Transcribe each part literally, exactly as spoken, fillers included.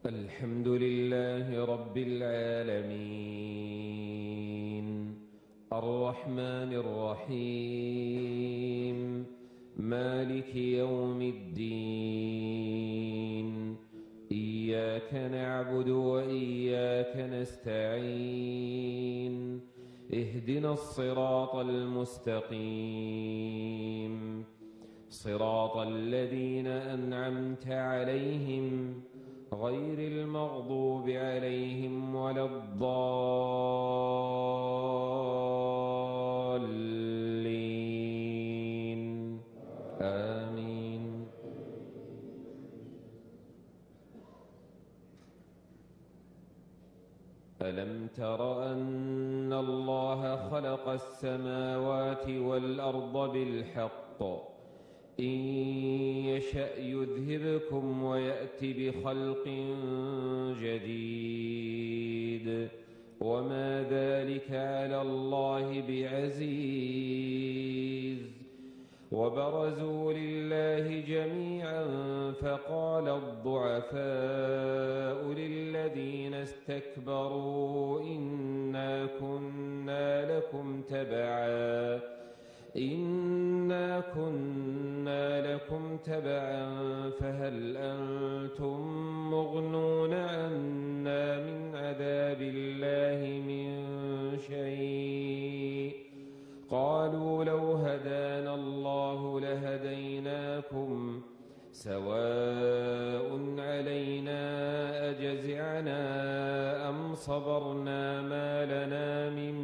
الحمد لله رب العالمين الرحمن الرحيم مالك يوم الدين إياك نعبد وإياك نستعين اهدنا الصراط المستقيم صراط الذين أنعمت عليهم غير المغضوب عليهم ولا الضالين آمين. ألم تر أن الله خلق السماوات والأرض بالحق إن يشأ يذهبكم ويأت بخلق جديد وما ذلك على الله بعزيز. وبرزوا لله جميعا فقال الضعفاء للذين استكبروا إنا كنا لكم تبعا إنا كنا لكم تبعا فهل أنتم مغنون عنا من عذاب الله من شيء قالوا لو هدانا الله لهديناكم سواء علينا أجزعنا أم صبرنا ما لنا من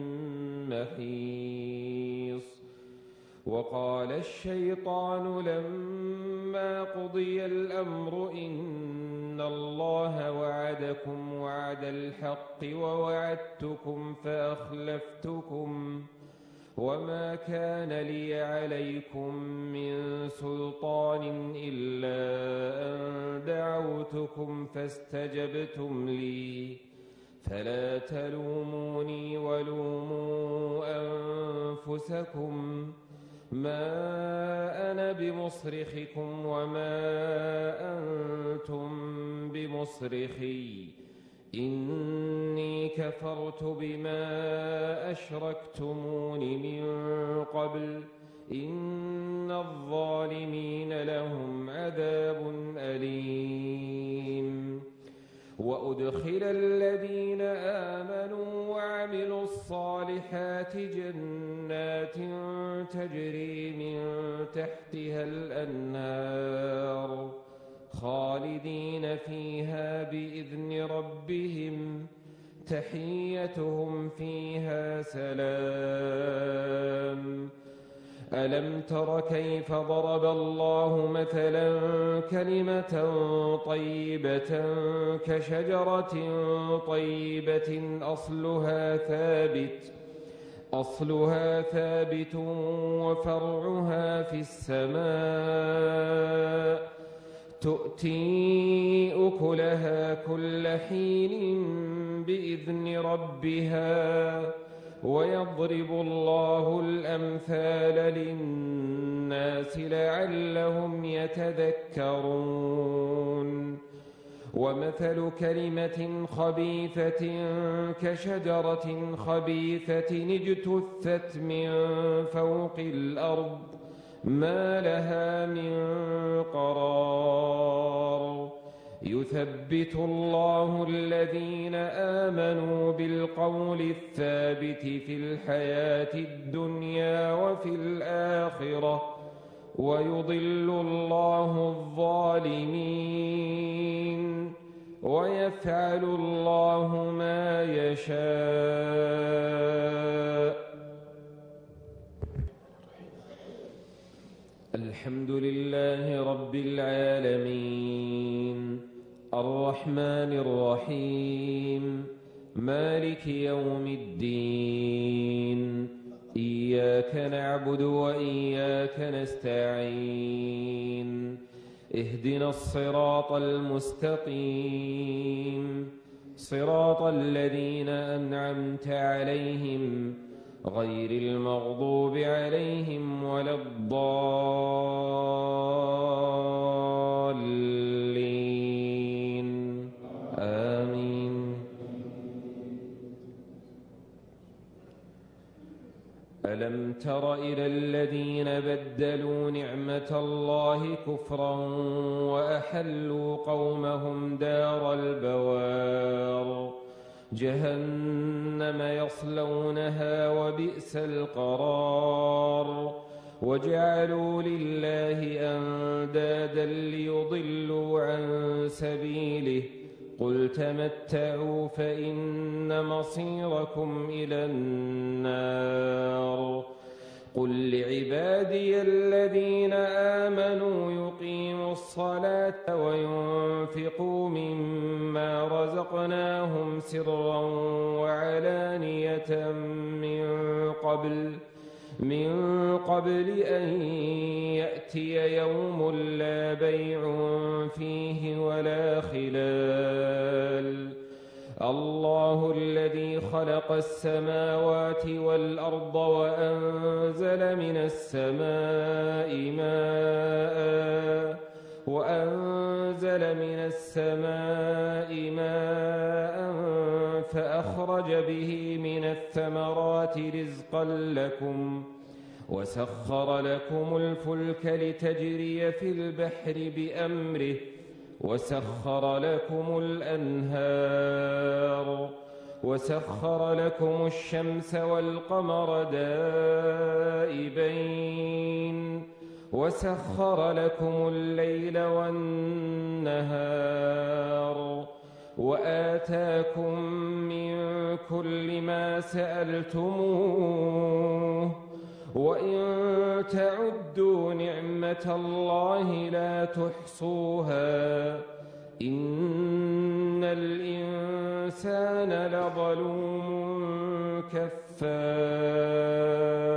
محيص. وقال الشيطان لما قضي الأمر إن الله وعدكم وعد الحق ووعدتكم فأخلفتكم وما كان لي عليكم من سلطان إلا أن دعوتكم فاستجبتم لي فلا تلوموني ولوموا أنفسكم ما أنا بمصرخكم وما أنتم بمصرخي إني كفرت بما أشركتمون من قبل إن الظالمين لهم عذاب أليم. وأدخل الذين آمنوا وعملوا الصالحات جنات تجري من تحتها الأنهار خالدين فيها بإذن ربهم تحيتهم فيها سلام. ألم تر كيف ضرب الله مثلا كلمة طيبة كشجرة طيبة أصلها ثابت أصلها ثابت وفرعها في السماء تؤتي أكلها كل حين بإذن ربها ويضرب الله الأمثال للناس لعلهم يتذكرون. ومثل كلمة خبيثة كشجرة خبيثة اجتثت من فوق الأرض ما لها من قرار يثبت الله الذين آمنوا بالقول الثابت في الحياة الدنيا وفي الآخرة ويضل الله الظالمين ويفعل الله ما يشاء. الحمد لله رب العالمين الرحمن الرحيم مالك يوم الدين إياك نعبد وإياك نستعين اهدنا الصراط المستقيم صراط الذين أنعمت عليهم غير المغضوب عليهم ولا الضالين تر إلى الذين بدلوا نعمة الله كفرا وأحلوا قومهم دار البوار جهنم يصلونها وبئس القرار وجعلوا لله أندادا ليضلوا عن سبيله قل تمتعوا فإن مصيركم إلى النار قل لعبادي الذين آمنوا يقيموا الصلاة وينفقوا مما رزقناهم سرا وعلانية من قبل من قبل أن يأتي يوم لا بيع فيه ولا خلال الله الذي خلق السماوات والأرض وأنزل من السماء ماء وأنزل من السماء ماء فأخرج به من الثمرات رزقا لكم وسخر لكم الفلك لتجري في البحر بأمره وسخر لكم الأنهار وسخر لكم الشمس والقمر دائبين وسخر لكم الليل والنهار وآتاكم من كل ما سألتموه وإن تعدوا نعمة الله لا تحصوها إن الإنسان لظلوم كفار